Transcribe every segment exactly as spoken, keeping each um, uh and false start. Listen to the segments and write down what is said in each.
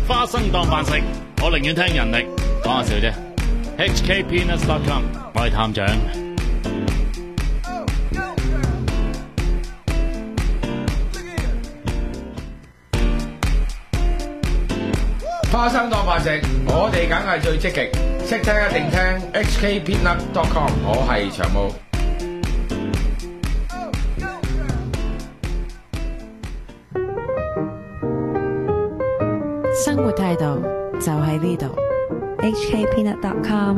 花生當飯食，我寧願聽人力。講下笑啫。H K Peanuts dot com， 我係探長。 花生當飯食，我哋梗係最積極，識聽一定聽 H K Peanuts dot com， 我係長毛。 生活態度就喺呢度 H K Peanuts dot com。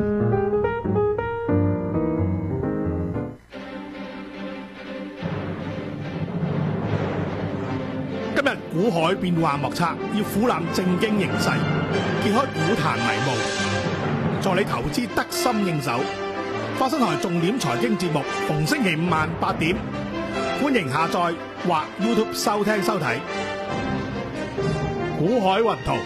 今日股海變幻莫測，要俯覽正經形勢，揭開股壇迷霧，助你投資得心應手。花生台重點財經節目，逢星期五晚八點，歡迎下載或 YouTube 收聽收睇。股海雲圖，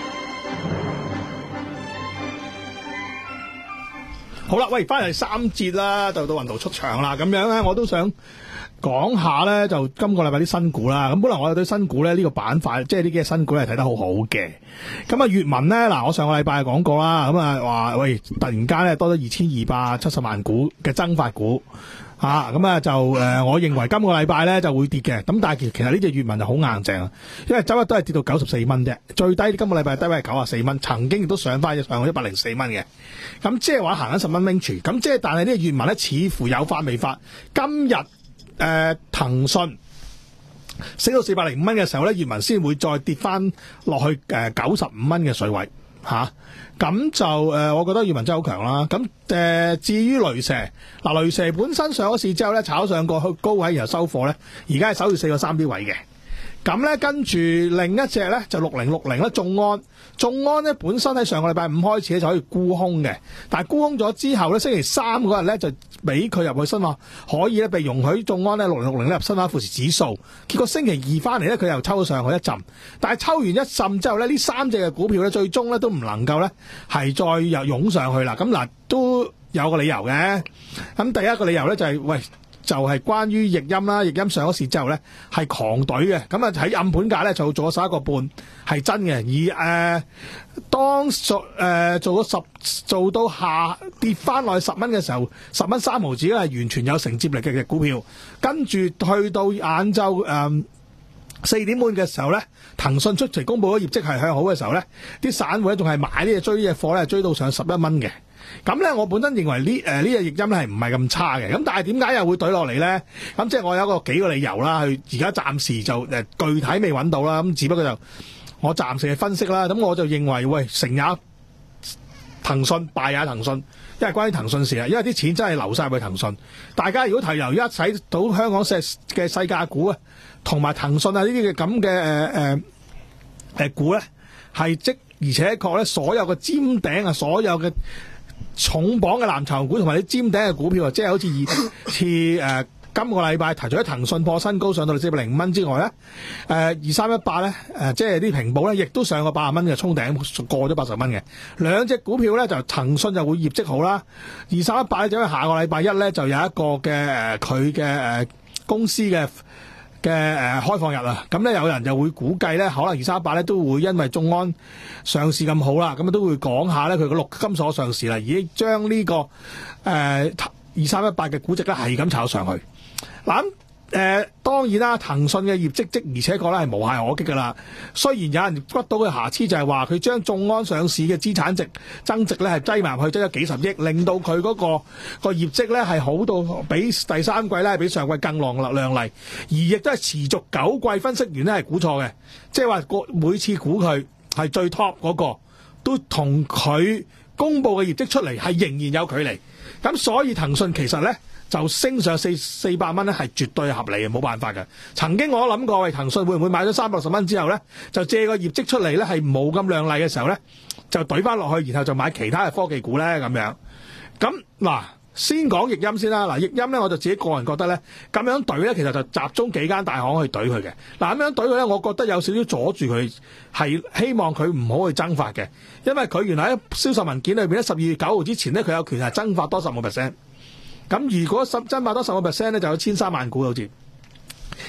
好啦，喂，翻嚟三節啦，就到雲圖出場啦。咁樣咧，我都想講下咧，就今個禮拜啲新股啦。咁本來我哋對新股咧呢個板塊，即係呢幾隻新股係睇得好好嘅。咁啊，粵文咧，嗱，我上個禮拜講過啦，咁啊話喂，突然間咧多咗二千二百七十萬股嘅增發股。吓咁啊就誒、呃，我認為今個禮拜咧就會跌嘅，咁但係其其實呢隻粵文就好硬淨啊，因為周一都係跌到九十四蚊啫，最低今個禮拜低位係九十四蚊，曾經亦都上翻上一百零四蚊嘅，咁即係話行緊十蚊 range，咁即係但係呢隻粵文咧似乎有發未發，今日誒騰訊升到四百零五蚊嘅時候咧，粵文先會再跌翻落去誒九十五蚊嘅水位。吓，咁、啊、就誒、呃，我覺得粵文真係好強啦。咁誒、呃，至於雷蛇，嗱、呃、雷蛇本身上咗市之後咧，炒上過去高位，然後收貨咧，而家係守住四個三 B 位嘅。咁咧跟住另一隻咧就六零六零啦，眾安，眾安咧本身喺上個禮拜五開始咧就可以沽空嘅，但係沽空咗之後咧，星期三嗰日咧就俾佢入去新華，可以咧被容許眾安咧六零六零咧入新華富時指數，結果星期二翻嚟咧佢又抽咗上去一陣，但係抽完一陣之後咧，呢三隻嘅股票咧最終咧都唔能夠咧係再又湧上去啦。咁嗱都有個理由嘅，咁第一個理由咧就係、是、喂。就係、是、關於易鑫啦，易鑫上咗市之後咧係狂隊嘅，咁啊喺暗盤價咧就做咗十一個半係真嘅，而誒、呃、當做誒、呃、做咗十做到下跌翻落去十蚊嘅時候，十蚊三毫子咧係完全有承接力嘅嘅股票，跟住去到晏晝誒四點半嘅時候咧，騰訊出嚟公佈咗業績係向好嘅時候咧，啲散戶咧仲係買呢隻追呢隻貨咧，追到上十一蚊嘅。咁咧，我本身認為呢誒呢隻易鑫咧係唔係咁差嘅，咁但係點解又會懟落嚟咧？咁即係我有一個幾個理由啦，佢而家暫時就誒具體未揾到啦，咁只不過就我暫時嘅分析啦，咁我就認為喂成也騰訊，敗也騰訊，因為關於騰訊事啊，因為啲錢真係流晒去騰訊，大家如果提留一使到香港嘅嘅細價股啊，同埋騰訊啊呢啲嘅咁嘅誒誒誒股咧，係即而且確咧所有嘅尖頂啊，所有嘅重磅嘅藍籌股同埋啲尖頂嘅股票啊，即係好似二似誒今個禮拜除咗騰訊破新高上到四百零五蚊之外咧，誒二三一八咧誒即係啲平保咧，亦都上過八十蚊嘅衝頂過咗八十蚊嘅兩隻股票咧，就騰訊就會業績好啦，二三一八咧就因為下個禮拜一咧就有一個嘅誒佢嘅誒公司嘅嘅誒開放日啊，咁咧有人就會估計咧，可能二三一八咧都會因為眾安上市咁好啦，咁啊都會講下咧佢個陸金所上市啦，已經將呢個誒二三一八嘅估值咧係咁炒上去。嗱咁誒當然啦，騰訊嘅業績即而且確咧係無懈可擊噶啦。雖然有人屈到嘅瑕疵就係話佢將眾安上市嘅資產值增值咧係擠埋入去，擠咗幾十億，令到佢嗰個個業績咧係好到比第三季咧係比上季更亮亮麗，而亦都係持續九季分析員咧係估錯嘅，即係話個每次估佢係最 top 嗰個，都同佢公佈嘅業績出嚟係仍然有距離。咁所以騰訊其實咧就升上四四百蚊咧，係絕對合理嘅，冇辦法嘅。曾經我諗過，喂，騰訊會唔會買咗三百六十蚊之後咧，就借個業績出嚟咧，係冇咁亮麗嘅時候咧，就懟翻落去，然後就買其他嘅科技股咧咁樣。咁嗱，先講易鑫先啦。嗱，易鑫咧，我就自己個人覺得咧，咁樣懟咧，其實就集中幾間大行去懟佢嘅。嗱，咁樣懟佢咧，我覺得有少少阻住佢，係希望佢唔好去增發嘅，因為佢原來喺銷售文件裏邊咧，十二月九號之前咧，佢有權係增發多十個 percent。咁如果增發多十個 percent 咧，就有千三萬股好似。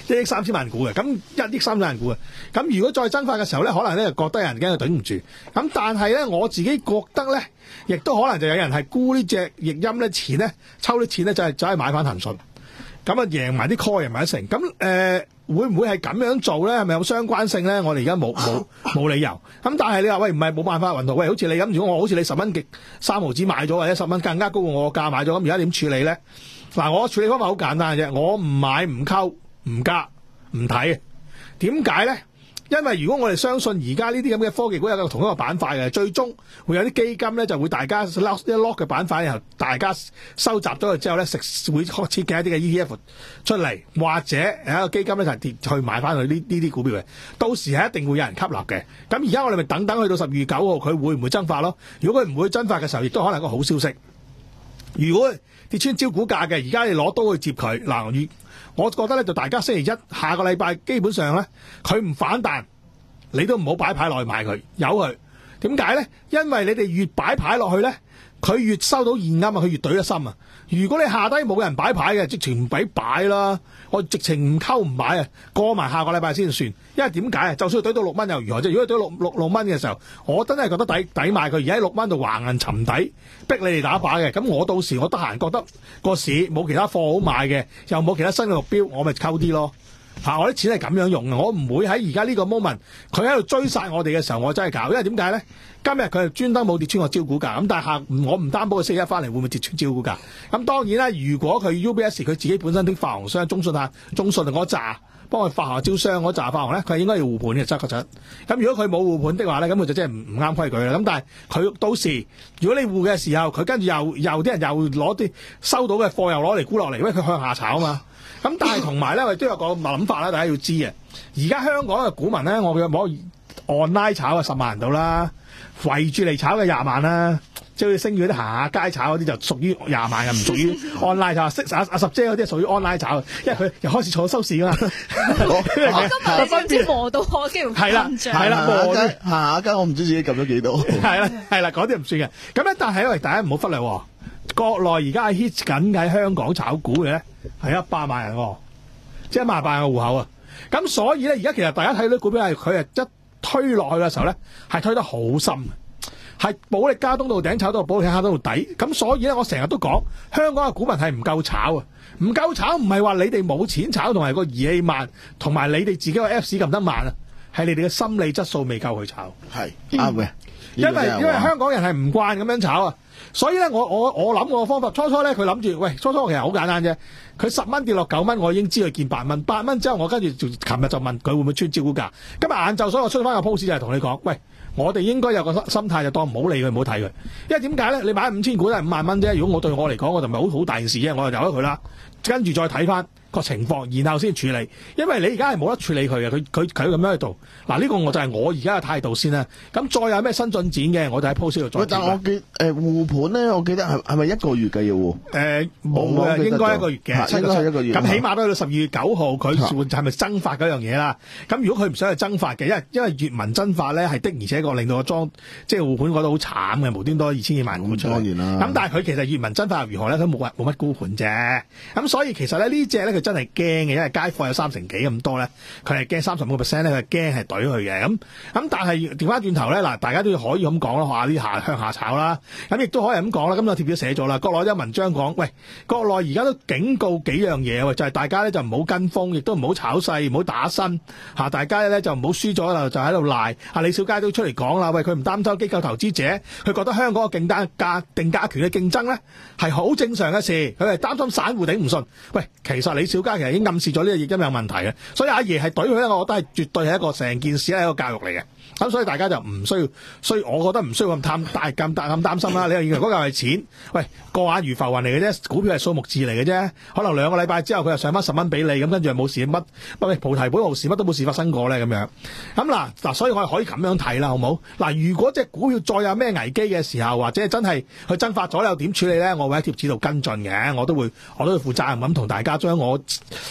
一億三千萬股嘅，咁一億三千萬股嘅，咁如果再增發嘅時候咧，可能咧就覺得有人驚佢頂唔住，咁但係咧我自己覺得咧，亦都可能就有人係沽呢隻譯音咧錢咧，抽啲錢咧就係走去買翻騰訊，咁啊贏埋啲 call 贏埋一成，咁誒、呃、會唔會係咁樣做咧？係咪有相關性咧？我哋而家冇冇冇理由，咁但係你話喂唔係冇辦法雲圖，喂好似你咁，如果我好似你十蚊極三毫子買咗，或者十蚊更加高過我個價買咗，咁而家點處理咧？嗱，我處理方法好簡單嘅啫，我唔買唔溝唔加唔睇，點解咧？因為如果我哋相信而家呢啲咁嘅科技股有個同一個板塊嘅，最終會有啲基金咧就會大家 lock 一 lock 嘅板塊，然後大家收集咗佢之後咧，食會設計一啲嘅 E T F 出嚟，或者有一個基金咧就係跌去買翻佢呢呢啲股票嘅，到時係一定會有人吸納嘅。咁而家我哋咪等等去到十二月九號，佢會唔會增發咯？如果佢唔會增發嘅時候，亦都可能係個好消息。如果跌穿招股價嘅，而家你攞刀去接佢嗱，我覺得咧就大家星期一下個禮拜基本上咧，佢唔反彈，你都唔好擺牌落去買佢，由佢。點解咧？因為你哋越擺牌落去咧，佢越收到現金啊，佢越懟得深啊。如果你下低冇人擺牌嘅，直情唔俾擺啦，我直情唔溝唔買啊，過埋下個禮拜先算。因為點解啊？就算佢懟到六蚊又如何啫？如果懟六六六蚊嘅時候，我真係覺得抵抵買佢。而家喺六蚊度橫行沉底，逼你哋打靶嘅。咁我到時我得閒覺得個市冇其他貨好買嘅，又冇其他新嘅目標，我咪溝啲咯。嚇、啊！我啲錢係咁樣用嘅，我唔會喺而家呢個 moment 佢喺度追殺我哋嘅時候，我真係搞。因為點解咧？今日佢係專登冇跌穿個招股價，咁但係下我唔擔保佢星期一翻嚟會唔會跌穿招股價。咁當然啦，如果佢 U B S 佢自己本身啲發行商中信啊、中信嗰紮幫佢發行招商嗰紮發行咧，佢係應該要護盤嘅，真確實。咁如果佢冇護盤的話咧，咁佢就真係唔唔啱規矩啦。咁但係佢到時如果你護嘅時候，佢跟住又又啲人又攞啲收到嘅貨又攞嚟沽落嚟，因為佢向下炒啊嘛。咁但係同埋咧，我哋都有個諗法啦，大家要知啊。而家香港嘅股民咧，我嘅冇 online 炒啊十萬人到啦，圍住嚟炒嘅廿萬啦，即係好似星宇嗰啲行下街炒嗰啲就屬於廿萬嘅，唔屬於 online 炒。識阿阿十姐嗰啲係屬於 online 炒，因為佢又開始坐收市㗎嘛。 我今日唔知磨到我幾乎係啦係啦，磨行下街我唔知自己撳咗幾多。 係啦係啦，嗰啲唔算嘅。咁咧，但係因為大家唔好忽略，國內而家係 hit 緊喺香港炒股嘅咧，係一百萬人，即係一萬八個戶口啊！咁所以咧，而家其實大家睇到啲股票係佢係一推落去嘅時候咧，係推得好深，係保力加東到頂炒到保力加東到底。咁所以咧，我成日都講香港嘅股民係唔夠炒啊！唔夠炒唔係話你哋冇錢炒，同埋個儀器慢，同埋你哋自己個 Apps 撳得慢啊，係你哋嘅心理質素未夠去炒。 係啱嘅， 因為因為香港人係唔慣咁樣炒啊。所以咧，我我我諗個方法，初初咧佢諗住，喂，初初其實好簡單啫。佢十蚊跌落九蚊，我已經知佢見八蚊。八蚊之後，我跟住就琴日就問佢會唔會穿招股價。今日晏晝，所以我出翻個 post 就係同你講，喂，我哋應該有個心態就當唔好理佢，唔好睇佢。因為點解咧？你買五千股都係五萬蚊啫。如果我對我嚟講，我就唔係好好大件事啫，我就由咗佢啦。跟住再睇翻個情況，然後先處理。因為你而家係冇得處理佢嘅，佢佢佢咁樣去做。嗱，呢個我就係我而家嘅態度先啦。咁再有咩新進展嘅，我就喺 post 度再。 但我記誒護盤咧，我記得係係咪一個月嘅要護？ 誒冇嘅，應該一個月嘅， 應該係一個月。 咁起碼都去到十二月九號，佢係咪增發嗰樣嘢啦？咁如果佢唔想去增發嘅，因為因為粵文增發咧係的，而且確令到個莊即係護盤覺得好慘嘅，無端多二千幾萬股出嚟。當然啦。咁但係佢其實粵文增發又如何咧？佢冇乜冇乜沽盤啫。咁所以其實咧呢隻咧佢真係驚嘅，因為街貨有三成幾咁多咧，佢係驚三十五個 percent 咧，佢係驚係懟佢嘅。咁咁但係調翻轉頭咧，嗱大家都可以咁講啦，話啲下向下炒啦。咁亦都可以咁講啦。咁個貼表寫咗啦，國內有文章講，喂，國內而家都警告幾樣嘢喎，就係、是、大家咧就唔好跟風，亦都唔好炒勢，唔好打新嚇，大家咧就唔好輸咗啦，就喺度賴。阿李小佳都出嚟講啦，喂，佢唔擔心機構投資者，佢覺得香港嘅競單價定價權嘅競爭咧係好正常嘅事，佢係擔心散戶頂唔順。喂，其實李小佳其實已經暗示咗呢個譯音有問題嘅，所以阿爺係懟佢咧，我覺得係絕對係一個成件事係一個教育嚟嘅。咁所以大家就唔需要，所以我覺得唔需要咁貪大咁大咁擔心啦。你又以為嗰嚿係錢，喂，過眼如浮雲嚟嘅啫，股票係數目字嚟嘅啫。可能兩個禮拜之後佢又上翻十蚊俾你，咁跟住又冇事乜，喂，菩提本無事，乜都冇事發生過咧咁樣。咁嗱嗱，所以我係可以咁樣睇啦，好冇？嗱，如果隻股票再有咩危機嘅時候，或者真係佢增發咗，又點處理咧？我會喺貼紙度跟進嘅，我都會我都會負責任咁同大家將我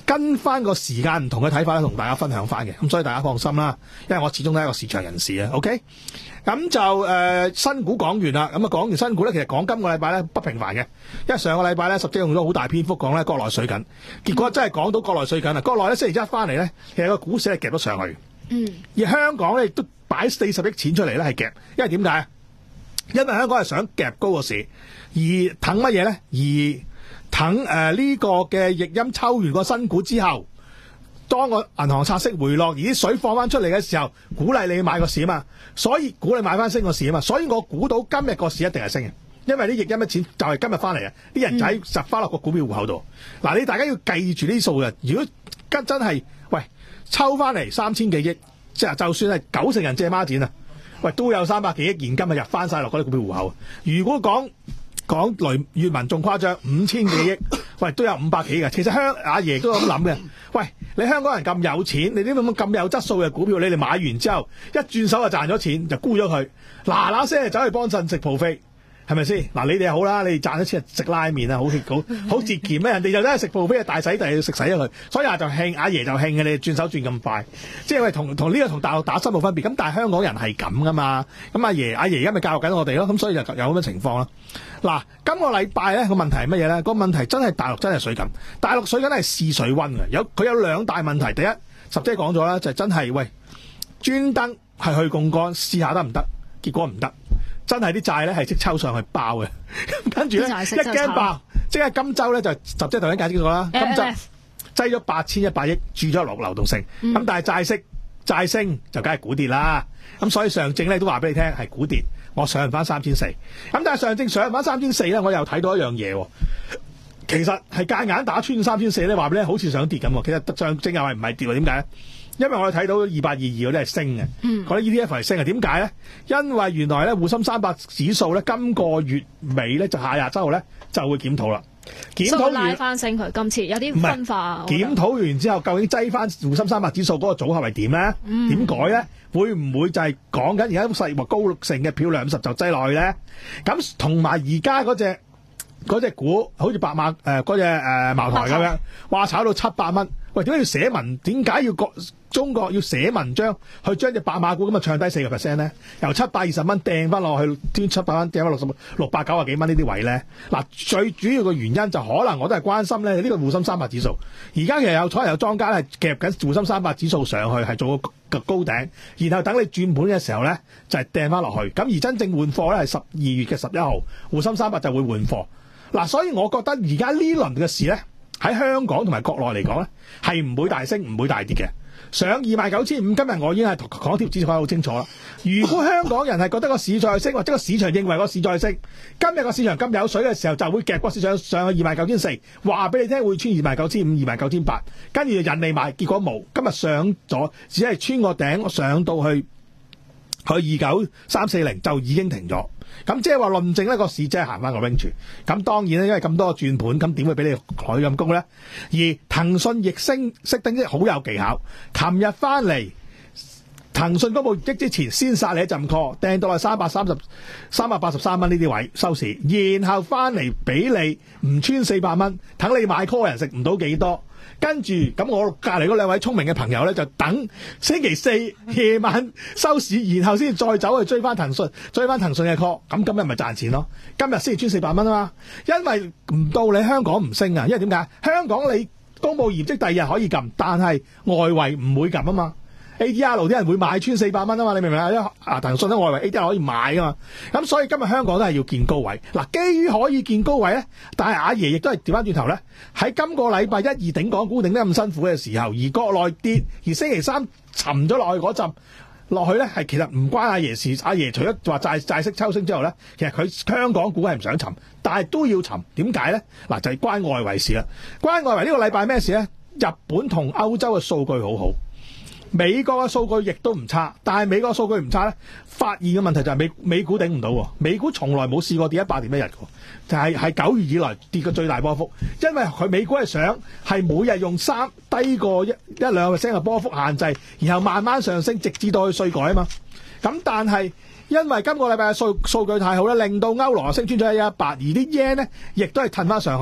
跟翻個時間唔同嘅睇法咧，同大家分享翻嘅，咁所以大家放心啦，因為我始終都係一個市場人士啊。OK， 咁就誒、呃、新股講完啦，咁啊講完新股咧，其實講今個禮拜咧不平凡嘅，因為上個禮拜咧十姐用咗好大篇幅講咧國內水緊，結果真係講到國內水緊啊！國內咧星期一翻嚟咧，其實個股市係夾咗上去， 嗯， 而香港咧亦都擺四十億錢出嚟咧係夾，因為點解？因為香港係想夾高個市，而等乜嘢咧？而等誒呢個嘅逆音抽完個新股之後，當個銀行拆息回落，而啲水放翻出嚟嘅時候，鼓勵你買個市啊嘛，所以鼓勵買翻升個市啊嘛，所以我估到今日個市一定係升嘅，因為啲逆音嘅錢就係今日翻嚟啊，啲人仔實翻落個股票戶口度。嗱、嗯，你大家要記住呢啲數嘅，如果真真係喂抽翻嚟三千幾億，即係就算係九成人借孖展啊，喂都有三百幾億現金啊入翻晒落嗰啲股票戶口。如果講講雷粵文仲誇張，五千幾億，喂都有五百幾嘅。其實香阿爺都咁諗嘅。喂，你香港人咁有錢，你啲咁咁有質素嘅股票，你哋買完之後一轉手就賺咗錢，就沽咗佢，嗱嗱聲就走去幫襯食 buffet，係咪先？嗱，你哋好啦，你哋賺咗錢食拉麵啊，好好好節儉咩？人哋就真係食 buffet大洗地要食洗咗佢，所以啊就興，阿爺就興嘅，你轉手轉咁快，即係喂同同呢個同大陸打新冇分別。咁但係香港人係咁噶嘛，咁阿爺阿爺而家咪教育緊我哋咯，咁所以就有咁嘅情況啦。嗱，今個禮拜咧個問題係乜嘢咧？個問題真係大陸真係水緊，大陸水緊係試水溫嘅，有佢有兩大問題。第一，十姐講咗啦，就係、真係喂專登係去槓桿試下得唔得？結果唔得，真係啲債咧係即抽上去爆嘅，跟住咧一驚爆，即係金州咧就十姐頭先解釋咗啦，金州擠咗八千一百億注咗落流動性，咁、嗯、但係債息債升就梗係股跌啦，咁所以上證咧都話俾你聽係股跌。我上翻三千四，咁但係上證上翻三千四咧，我又睇到一樣嘢，其實係夾硬打穿三千四咧，話俾你好似想跌咁。其實上證又係唔係跌？點解咧？因為我哋睇到二八二二嗰啲係升嘅，嗰啲 E T F 係升嘅。點解咧？因為原來咧滬深三百指數咧今個月尾咧就下廿週號咧就會檢討啦。檢討完拉翻升佢，今次有啲分化。 檢討完之後，究竟擠翻滬深三百指數嗰個組合係點咧？點、嗯、改咧？會唔會就係講緊而家細或高盛嘅漂亮五十就擠落去咧？咁同埋而家嗰隻嗰隻股，好似白馬誒嗰隻誒茅台咁樣，話炒到七百蚊。喂，點解要寫文？點解要國中國要寫文章去將隻白馬股咁啊唱低四個 percent 咧？由七百二十蚊掟翻落去，端七百蚊掟翻六十六百九啊幾蚊呢啲位咧？嗱，最主要嘅原因就可能我都係關心咧呢個滬深三百指數。而家其實有所有莊家係夾緊滬深三百指數上去，係做個高頂，然後等你轉盤嘅時候咧就係掟翻落去。咁而真正換貨咧係十二月嘅十一號，滬深三百就會換貨。嗱，所以我覺得而家呢輪嘅事咧，喺香港同埋國內嚟講咧，係唔會大升，唔會大跌嘅。上二萬九千五，今日我已經係港貼指數講得好清楚啦。如果香港人係覺得個市再升，或者個市場認為個市再升，今日個市場咁有水嘅時候，就會夾個市場上去二萬九千四，話俾你聽會穿二萬九千五、二萬九千八，跟住就引你買，結果冇。今日上咗，只係穿個頂上到去去二九三四零就已經停咗。咁即係話論證呢個市真係行翻個 range。咁當然咧，因為咁多個轉盤，咁點會俾你海咁高咧？而騰訊逆升熄燈即係好有技巧。琴日翻嚟，騰訊公布業績之前先殺你一陣 call， 掟到係三百三十、三百八十三蚊呢啲位收市，然後翻嚟俾你唔穿四百蚊，等你買 call 人食唔到幾多。跟住咁，我隔離嗰兩位聰明嘅朋友咧，就等星期四夜晚收市，然後先再走去追翻騰訊，追翻騰訊嘅 call。咁今日咪賺錢咯？今日先至穿四百蚊啊嘛，因為唔到你香港唔升啊，因為點解？香港你公佈業績第二日可以撳，但係外圍唔會撳啊嘛。A D R 啲人會買穿四百蚊啊嘛，你明唔明啊？因為啊騰訊喺外圍 A D R 可以買啊嘛，咁所以今日香港都係要見高位。嗱，基於可以見高位咧，但係阿爺亦都係調翻轉頭咧，喺今個禮拜一二頂港股頂得咁辛苦嘅時候，而國內跌，而星期三沉咗落去嗰陣落去咧，係其實唔關阿爺事。阿爺除咗話債債息抽升之後咧，其實佢香港股係唔想沉，但係都要沉。點解咧？嗱，就係關外圍事啦。關外圍呢個禮拜咩事咧？日本同歐洲嘅數據好好。美國嘅數據亦都唔差，但係美國數據唔差咧，發現嘅問題就係美美股頂唔到喎。美股從來冇試過跌一百點一日嘅，就係係九月以來跌嘅最大波幅。因為佢美股係想係每日用三低過一一兩個 percent 嘅波幅限制，然後慢慢上升，直至到去稅改啊嘛。咁但係因為今個禮拜嘅數數據太好咧，令到歐羅升穿咗一一八，而啲 yen 咧亦都係褪翻上去。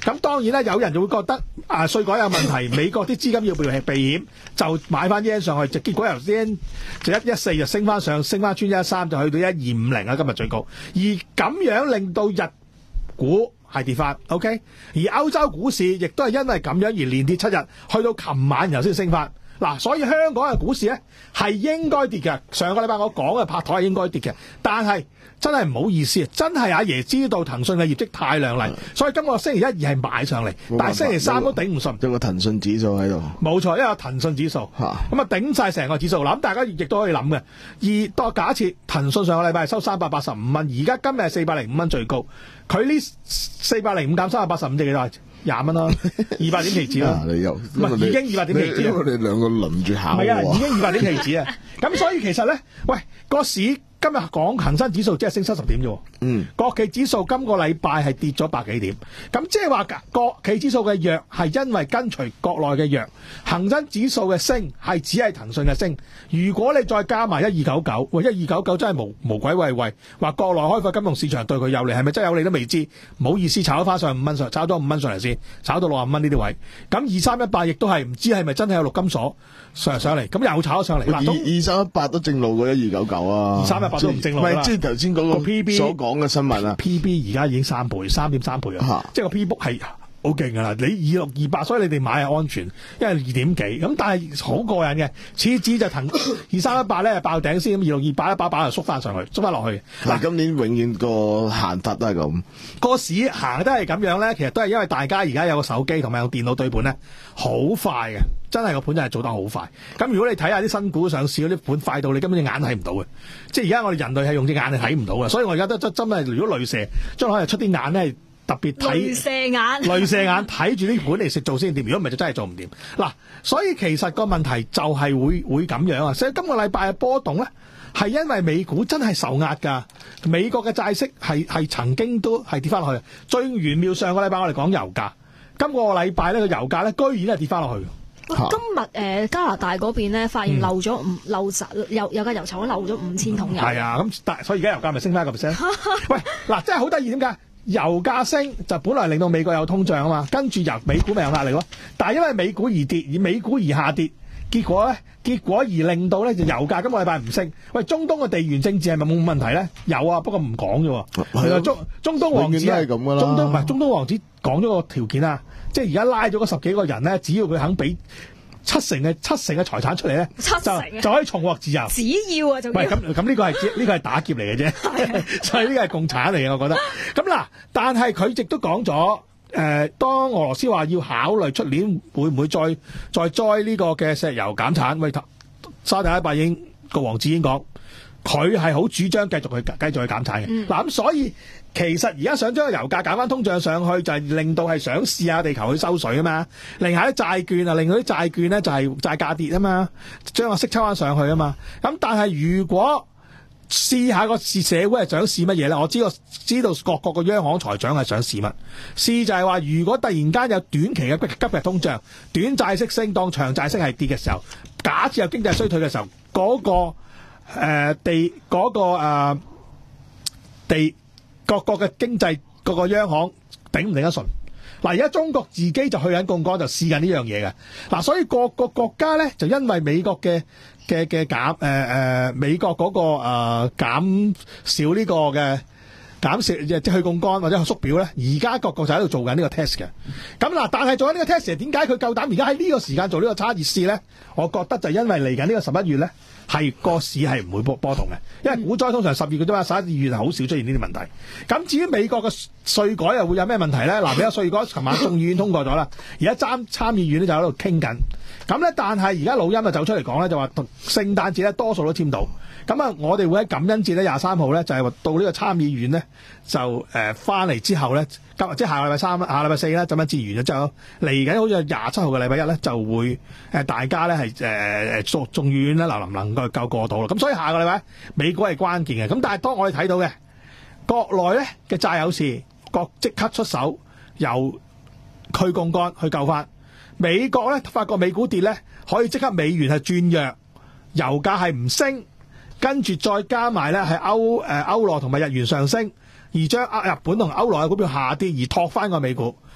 咁當然咧，有人就會覺得啊稅改有問題，美國啲資金要避避險，就買翻 yen 上去，就結果由 yen 就一一四就升翻上，升翻穿一一三就去到一二五零啦，今日最高。而咁樣令到日股係跌翻 ，OK？ 而歐洲股市亦都係因為咁樣而連跌七日，去到琴晚然後先升翻。嗱，所以香港嘅股市咧係應該跌嘅。上個禮拜我講嘅拍台係應該跌嘅，但係真係唔好意思，真係阿爺知道騰訊嘅業績太亮麗，所以今個星期一二係買上嚟，但係星期三都頂唔順。 有個騰訊指數喺度， 冇錯，因為有騰訊指數，咁啊頂晒成個指數。嗱，咁大家亦都可以諗嘅。而當假設騰訊上個禮拜係收三百八十五蚊，而家今日係四百零五蚊最高，佢呢四百零五減三百八十五即係幾多？廿蚊咯，二百點期指啦， 你又唔係已經二百點期指啊！ 因為你兩個輪住考， 唔係啊，已經二百點期指啊！咁所以其實咧，喂個市。今日講恒生指數只係升七十點啫，嗯，國企指數今個禮拜係跌咗百幾點，咁即係話國企指數嘅弱係因為跟隨國內嘅弱，恒生指數嘅升係只係騰訊嘅升。如果你再加埋一二九九，喂一二九九真係無無鬼畏畏，話國內開發金融市場對佢有利，係咪真係有利都未知，唔好意思炒咗翻上五蚊上，炒咗五蚊上嚟先，炒到六十五蚊呢啲位。咁二三一八亦都係唔知係咪真係有陸金所上上嚟，咁又炒咗上嚟。 二二三一八都正路過一二九九啊， 二三一八都唔正路啦。 唔係即係頭先嗰個 P B 所講嘅新聞啊 ，P B 而家已經三倍，三點三倍啊，即係個 P book 係好勁噶啦。你二六二八，所以你哋買係安全，因為二點幾咁，但係好過癮嘅。次子就騰二三一八咧爆頂先，咁二六二八一把把就縮翻上去，縮翻落去。 嗱，今年永遠個行法都係咁， 個市行得係咁樣咧，其實都係因為大家而家有個手機同埋有電腦對盤咧，好快嘅。真係個盤真係做得好快，咁如果你睇下啲新股上市嗰啲盤快到你根本隻眼睇唔到嘅，即係而家我哋人類係用隻眼係睇唔到嘅，所以我而家都真真係如果雷射將來係出啲眼咧，特別睇雷射眼， 雷射眼睇住啲盤嚟食做先掂，如果唔係就真係做唔掂。嗱，所以其實個問題就係會會咁樣啊，所以今個禮拜嘅波動咧係因為美股真係受壓㗎，美國嘅債息係係曾經都係跌翻落去，最玄妙上個禮拜我哋講油價，今個禮拜呢個油價咧居然係跌翻落去。 今日誒、呃、加拿大嗰邊咧，發現漏咗五漏有有架油廠漏咗五千桶油。係啊，咁但所以而家油價咪升翻一個 percent？ 喂，嗱，真係好得意，點解油價升就本來令到美國有通脹啊嘛，跟住由美股咪有壓力咯。但係因為美股而跌，而美股而下跌，結果咧，結果而令到咧就油價今個禮拜唔升。喂，中東嘅地緣政治係咪冇問題咧？有啊，不過唔講啫。係啊，中中東王子係咁噶啦。中東唔係中東王子講咗個條件啊。即係而家拉咗嗰十幾個人咧，只要佢肯俾七成嘅七成嘅財產出嚟咧，就就可以重獲自由。 只要啊，就喂咁咁呢個係呢個係打劫嚟嘅啫，所以呢個係共產嚟嘅，我覺得。咁嗱，但係佢亦都講咗，誒，當俄羅斯話要考慮出年會唔會再再栽呢個嘅石油減產，喂，沙特阿拉伯已經個王子已經講，佢係好主張繼續去繼續去減產嘅。嗱、嗯，咁所以。其實而家想將個油價減翻通脹上去，就係、是、令到係想試下地球去收水啊嘛，令下啲債券啊，令到啲債券咧就係債價跌啊嘛，將個息抽翻上去啊嘛。咁但係如果試下個社會係想試乜嘢咧？我知道知道各國嘅央行財長係想試乜？試就係話，如果突然間有短期嘅急劇通脹，短債息升當長債息係跌嘅時候，假設有經濟衰退嘅時候，嗰、那個、呃、地嗰、那個、呃、地。各國嘅經濟，各個央行頂唔頂得順？嗱，而家中國自己就去緊槓桿，就試緊呢樣嘢嘅。嗱，所以各個國家咧就因為美國嘅嘅嘅減誒誒美國嗰、那個誒、呃、減少呢個嘅減少即係去槓桿或者去縮表咧，而家各國就喺度做緊呢個 test 嘅。咁嗱，但係做緊呢個 test，點解佢夠膽而家喺呢個時間做呢個差熱試咧？我覺得就因為嚟緊呢個十一月咧。係個市係唔會波波動嘅，因為股災通常十月嘅啫嘛，十一二月係好少出現呢啲問題。咁至於美國嘅稅改又會有咩問題咧？嗱，比較稅改，琴晚眾議院通過咗啦，而家參參議院咧就喺度傾緊。咁咧，但係而家老陰就走出嚟講咧，就話聖誕節咧多數都簽到。咁啊，我哋會喺感恩節咧廿三號咧就係、是、話到呢個參議院咧就誒翻嚟之後咧，今即係下個禮拜三、下禮拜四咧，咁樣節完咗之後，嚟緊好似廿七號嘅禮拜一咧就會誒大家咧係誒誒眾眾議院咧能唔能夠夠過到啦？咁所以下個禮拜美股係關鍵嘅。咁但係當我哋睇到嘅國內咧嘅債有事，國即刻出手由去槓桿去救翻。美國咧發覺美股跌咧，可以即刻美元係轉弱，油價係唔升，跟住再加埋咧係歐誒歐羅同埋日元上升，而將日本同歐羅嘅股票下跌而托翻個美股。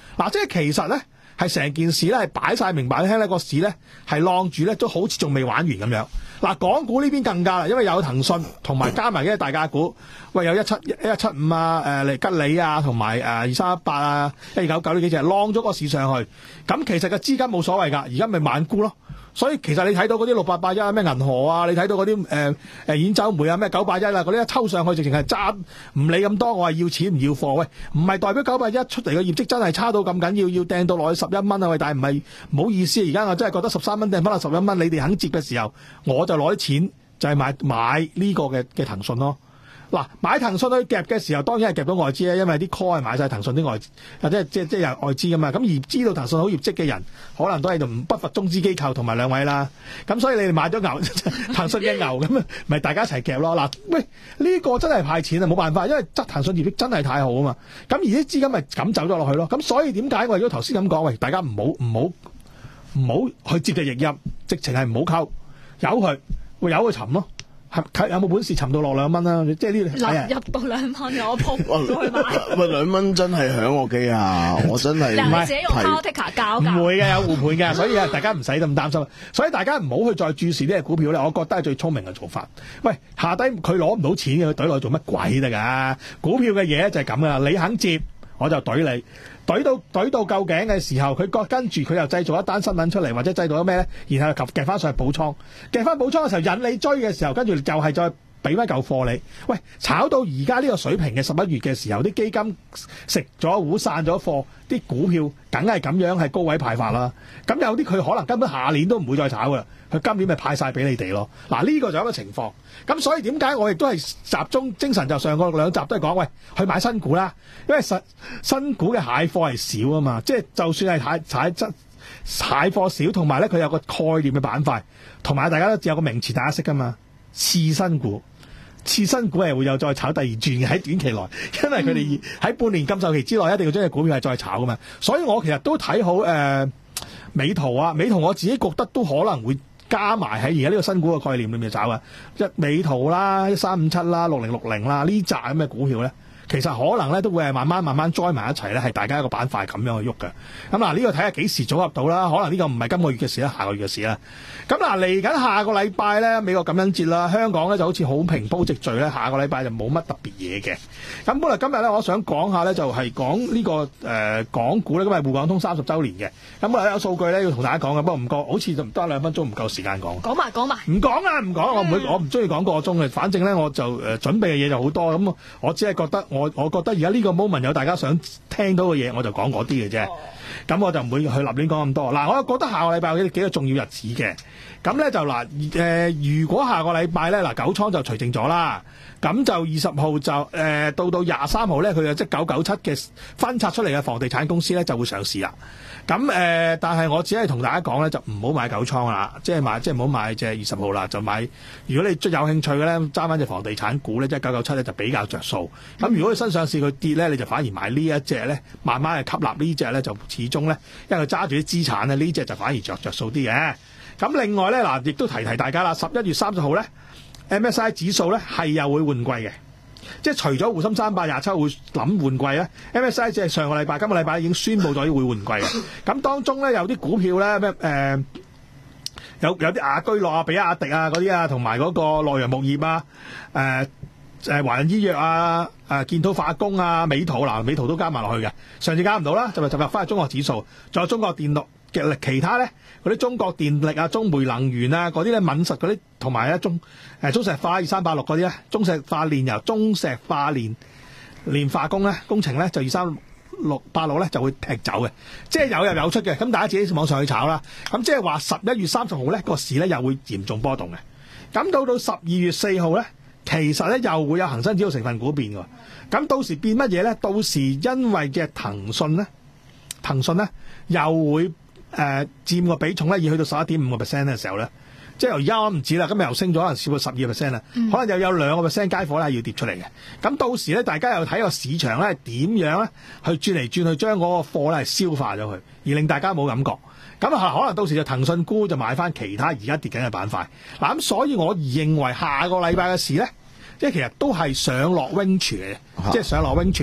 嗱，即係其實咧係成件事咧係擺晒明擺聽咧個市咧係晾住咧都好似仲未玩完咁樣。嗱，港股呢邊更加啦，因為有騰訊同埋加埋嘅大價股，喂有一七一一七五啊，誒嚟吉利啊，同埋誒二三一八啊，一二九九呢幾隻晾咗個市上去。咁其實個資金冇所謂㗎，而家咪晚沽咯。所以其實你睇到嗰啲六八八一啊，咩銀河啊，你睇到嗰啲誒誒兗州煤啊，咩九八一啊，嗰啲一抽上去直情係揸唔理咁多，我係要錢唔要貨。喂，唔係代表九八一出嚟嘅業績真係差到咁緊要，要掟到落去十一蚊啊！喂，但係唔係唔好意思，而家我真係覺得十三蚊掟翻落十一蚊，你哋肯接嘅時候，我就攞啲錢就係買買呢個嘅嘅騰訊咯。嗱，買騰訊去夾嘅時候，當然係夾到外資咧，因為啲 call 係買晒騰訊啲外，或者即係即係有外資噶嘛。咁而知道騰訊好業績嘅人，可能都係度不乏中資機構同埋兩位啦。咁所以你哋買咗牛騰訊嘅牛，咁咪大家一齊夾咯。嗱，喂，呢、呢個真係派錢啊，冇辦法，因為質騰訊業績真係太好啊嘛。咁而啲資金咪咁走咗落去咯。咁所以點解我如果頭先咁講，喂，大家唔好唔好唔好去接隻逆音，直情係唔好溝，由佢，會由佢沉咯。係有冇本事沉到落兩蚊啦？即係呢入入到兩蚊，我撲咗去買。 喂，兩蚊真係響我機啊！我真係你自己用 Power Ticker 教㗎？ 唔會嘅，有護盤嘅，所以大家唔使咁擔心。所以大家唔好去再注視呢隻股票咧，我覺得係最聰明嘅做法。喂，下低佢攞唔到錢嘅，佢懟落去做乜鬼得㗎？股票嘅嘢就係咁噶啦，你肯接我就懟你。懟到懟到夠頸嘅時候，佢跟住佢又製造一單新聞出嚟，或者製造咗咩咧？然後夾翻上去補倉，夾翻補倉嘅時候引你追嘅時候，跟住就係再俾翻嚿貨你。喂，炒到而家呢個水平嘅十一月嘅時候，啲基金食咗糊散咗貨，啲股票梗係咁樣係高位派發啦。咁有啲佢可能根本下年都唔會再炒噶啦，佢今年咪派晒俾你哋咯。嗱，呢個就係一個情況。咁所以點解我亦都係集中精神，就上個兩集都係講，喂，去買新股啦，因為實新股嘅蟹貨係少啊嘛，即係就算係蟹蟹蟹貨少，同埋咧佢有個概念嘅板塊，同埋大家都有個名詞大家識噶嘛，次新股。次新股係會有再炒第二轉嘅，喺短期內，因為佢哋喺半年禁售期之內一定要將隻股票係再炒噶嘛，所以我其實都睇好誒、呃、美圖啊，美圖我自己覺得都可能會加埋喺而家呢個新股嘅概念裏面炒啊，一美圖啦、一三五七啦、六零六零啦呢扎咁嘅股票咧，其實可能咧都會係慢慢慢慢 join 埋一齊咧，係大家一個板塊咁樣去喐嘅。咁嗱，呢個睇下幾時組合到啦，可能呢個唔係今個月嘅事啦，下個月嘅事啦。咁嗱，嚟緊下個禮拜咧，美國感恩節啦，香港咧就好似好平鋪直敍咧，下個禮拜就冇乜特別嘢嘅。咁本來今日咧，我想講下咧，就係講呢個誒、呃、港股咧，今日滬港通三十週年嘅。咁我有數據咧要同大家講嘅，不過唔夠，好似就唔得兩分鐘，唔夠時間講。 講埋講埋， 唔講啊，唔講，我唔會，我唔中意講個鐘嘅。反正咧，我就誒、呃、準備嘅嘢就好多，咁我只係覺得我我覺得而家呢個 moment 有大家想聽到嘅嘢，我就講嗰啲嘅啫。咁我就唔會去立亂講咁多。嗱，我又覺得下個禮拜有幾個重要日子嘅。咁咧就嗱，誒、呃，如果下個禮拜咧，嗱，九倉就除淨咗啦。咁就二十號就誒、呃、到到廿三號咧，佢有即九九七嘅分拆出嚟嘅房地產公司咧就會上市啦。咁誒、呃，但係我只係同大家講咧，就唔好買九倉啦，即係買即係唔好買隻二十號啦，就買。如果你有興趣嘅咧，揸翻隻房地產股咧，即係九九七咧就比較着數。咁如果佢新上市佢跌咧，你就反而買呢一隻咧，慢慢係吸納呢隻咧，就始終咧，因為佢揸住啲資產咧，呢隻就反而着着數啲嘅。咁另外咧嗱，亦都提提大家啦，十一月三十號咧 M S I 指數咧係又會換季嘅，即係除咗滬深三百廿七會諗換季咧 M S I 只係上個禮拜、今個禮拜已經宣布咗會換季嘅。咁當中咧有啲股票咧咩誒，有有啲雅居樂啊、比亞迪啊嗰啲啊，同埋嗰個洛陽鉬業啊、誒誒華潤醫藥啊、誒建滔化工啊、美圖嗱，美圖都加埋落去嘅。上次加唔到啦，就咪就入翻去中國指數，仲有中國電力。其他咧嗰啲中國電力啊、中煤能源啊嗰啲咧敏實嗰啲，同埋咧中誒中石化二三八六嗰啲咧，中石化煉油、中石化煉煉化工咧工程咧就二三六八六咧就會踢走嘅，即係有入有出嘅。咁大家自己網上去炒啦。咁即係話十一月三十號咧個市咧又會嚴重波動嘅。咁到到十二月四號咧，其實咧又會有恒生指數成分股變嘅。咁到時變乜嘢咧？到時因為嘅騰訊咧，騰訊咧又會。誒、呃、佔個比重咧，要去到十一點五個 percent 嘅時候咧，即係由而家我唔止啦，今日又升咗，可能超過十二個 percent 啦，可能又有兩個 percent 街貨咧要跌出嚟嘅。咁到時咧，大家又睇個市場咧點樣咧去轉嚟轉去，將嗰個貨咧消化咗佢，而令大家冇感覺。咁啊，可能到時就騰訊沽就買翻其他而家跌緊嘅板塊。嗱咁，所以我認為下個禮拜嘅事咧，即係其實都係上落 range 嘅，即係上落 range。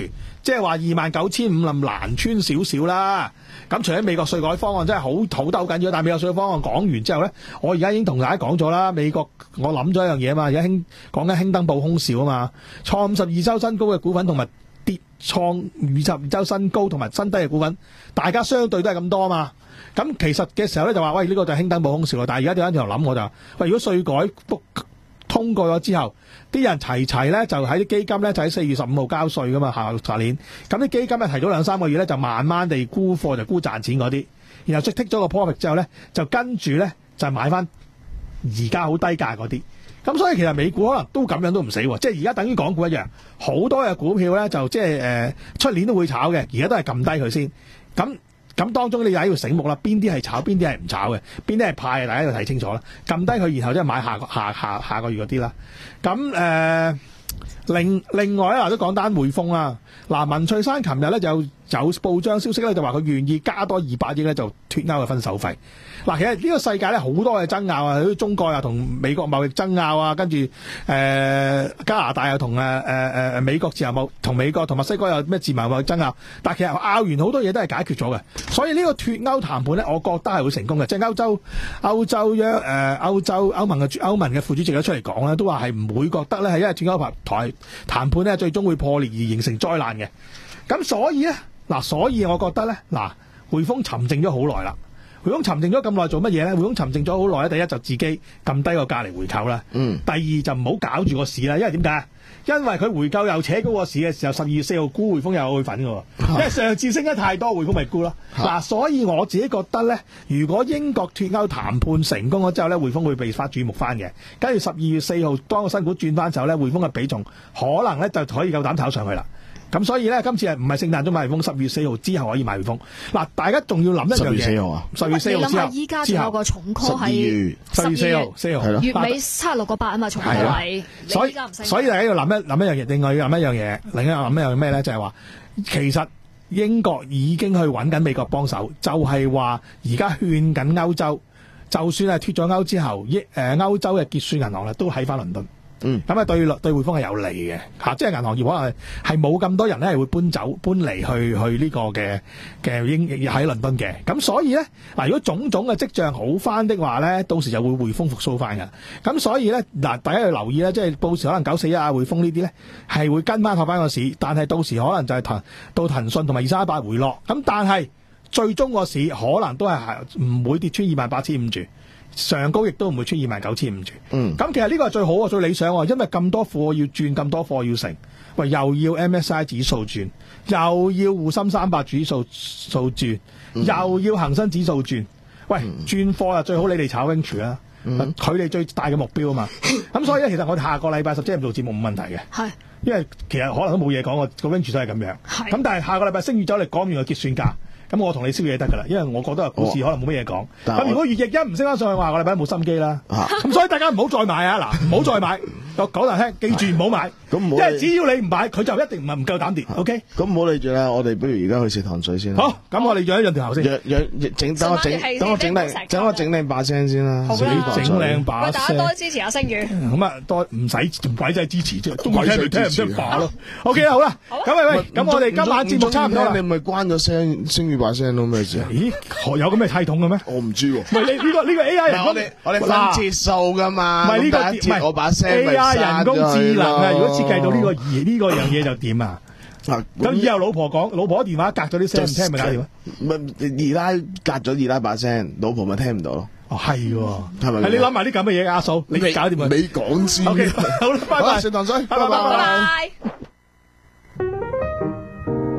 即係話二萬九千五冧難穿少少啦。咁除咗美國稅改方案真係好好兜緊要，但係美國稅改方案講完之後咧，我而家已經同大家講咗啦。美國我諗咗一樣嘢啊嘛，而家興講緊興登報空少啊嘛，創五十二周新高嘅股份同埋跌創二十二周新高同埋新低嘅股份，大家相對都係咁多啊嘛。咁其實嘅時候咧就話喂，呢、這個就係興登報空少啦。但係而家點解就諗我就話喂，如果稅改通過咗之後，啲人齊齊咧就喺啲基金咧就喺四月十五號交稅噶嘛，下下年。咁啲基金咧提早兩三個月咧就慢慢地沽貨，就沽賺錢嗰啲，然後即剔咗個 profit 之後咧就跟住咧就買翻而家好低價嗰啲。咁所以其實美股可能都咁樣都唔死喎，即係而家等於港股一樣，好多嘅股票咧就即係誒出年都會炒嘅，而家都係撳低佢先。咁咁當中你又要醒目啦，邊啲係炒，邊啲係唔炒嘅，邊啲係派嘅，大家要睇清楚啦。撳低佢，然後即係買下個下下下個月嗰啲啦。咁誒、呃、另另外咧，嗱都講單匯豐啦。嗱，文翠珊琴日咧就有報章消息咧，就話佢願意加多二百億咧，就脫歐嘅分手費。嗱，其實呢個世界咧好多嘅爭拗啊，好似中國又同美國貿易爭拗啊，跟住誒、呃、加拿大又同誒誒誒美國自由貿同美國同墨西哥有咩自由貿易爭拗，但係其實拗完好多嘢都係解決咗嘅。所以呢個脫歐談判咧，我覺得係會成功嘅。即係歐洲歐洲央誒歐洲歐盟嘅歐盟嘅副主席都出嚟講咧，都話係唔會覺得咧係因為脫歐台談判咧最終會破裂而形成災難嘅。咁所以咧嗱，所以我覺得咧嗱，匯豐沉靜咗好耐啦。匯豐沉靜咗咁耐做乜嘢咧？匯豐沉靜咗好耐咧，第一就自己撳低個價嚟回購啦。嗯。第二就唔好搞住個市啦，因為點解？因為佢回購又扯高個市嘅時候，十二月四號沽匯豐又有佢份㗎喎。因為上次升得太多，匯豐咪沽咯。嗱，所以我自己覺得咧，如果英國脫歐談判成功咗之後咧，匯豐會被發注目翻嘅。跟住十二月四號當個新股轉翻時候咧，匯豐嘅比重可能咧就可以夠膽炒上去啦。咁所以咧，今次係唔係聖誕鐘買匯豐？十月四號之後可以買匯豐。嗱，大家仲要諗一樣嘢。十月四號啊！十月四號之後， 依家仲有個重 call 喺十月四號，四號月尾七十六個八啊嘛，重 call 位。 所以所以大家要諗一諗一樣嘢，另外要諗一樣嘢，另一諗一樣咩咧？就係話，其實英國已經去揾緊美國幫手，就係話而家勸緊歐洲，就算係脫咗歐之後，益誒歐洲嘅結算銀行咧都喺翻倫敦。嗯，咁啊對對匯豐係有利嘅嚇，即係銀行業可能係冇咁多人咧係會搬走搬離去去呢個嘅嘅英喺倫敦嘅，咁所以咧嗱，如果種種嘅跡象好翻的話咧，到時就會匯豐復甦翻嘅。咁所以咧嗱，大家要留意咧，即係到時可能九四一啊、匯豐呢啲咧係會跟翻學翻個市，但係到時可能就係騰到騰訊同埋二三一八回落，咁但係最終個市可能都係唔會跌穿二萬八千五住。上高亦都唔會穿二萬九千五住，嗯，咁其實呢個係最好啊，最理想喎，因為咁多貨要轉，咁多貨要成，喂，又要 M S I 指數轉，又要滬深三百指數數轉，嗯、又要恒生指數轉，喂，嗯、轉貨啊最好你哋炒 Venture 啦，佢哋最大嘅目標啊嘛，咁所以咧，其實我哋下個禮拜十即係做節目冇問題嘅，係，因為其實可能都冇嘢講，個 Venture 都係咁樣，係，咁但係下個禮拜升完咗，你講完個結算價。咁我同你燒嘢得噶啦，因為我覺得股市可能冇乜嘢講。咁、哦、如果月逆一唔升翻上去，話個禮拜冇心機啦。咁、啊、所以大家唔好再買啊！嗱，唔好再買。講講難聽，記住唔好買。因為只要你唔買，佢就一定唔係唔夠膽跌。OK。咁唔好理住啦，我哋不如而家去食糖水先。好，咁我哋養一養條喉先。養養整等我整，等我整靚，等我整靚把聲先啦。整靚把聲。大家多支持阿星宇。咁啊，多唔使仲鬼仔支持啫，都鬼聽唔聽唔出把咯。OK 啦，好啦。咁喂喂，咁我哋今晚節目差唔多啦。你咪關咗聲，星宇把聲咯咩事？咦，有咁嘅系統嘅咩？我唔知喎。唔係你呢個呢個 A I 人工，我哋我哋分節數噶嘛。唔係呢個唔係我把聲 A I 人工智能啊！如果設計到呢個呢個樣嘢就點啊？咁以後老婆講，老婆電話隔咗啲聲唔聽咪搞掂啊？咪二奶隔咗二奶把聲，老婆咪聽唔到咯。哦，係喎，係咪？係你諗埋啲咁嘅嘢，阿嫂，你搞掂佢。你講先。O K，好啦，拜拜，食糖水，拜拜，拜拜。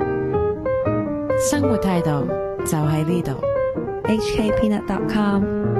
生活態度就喺呢度。 H K Peanut dot com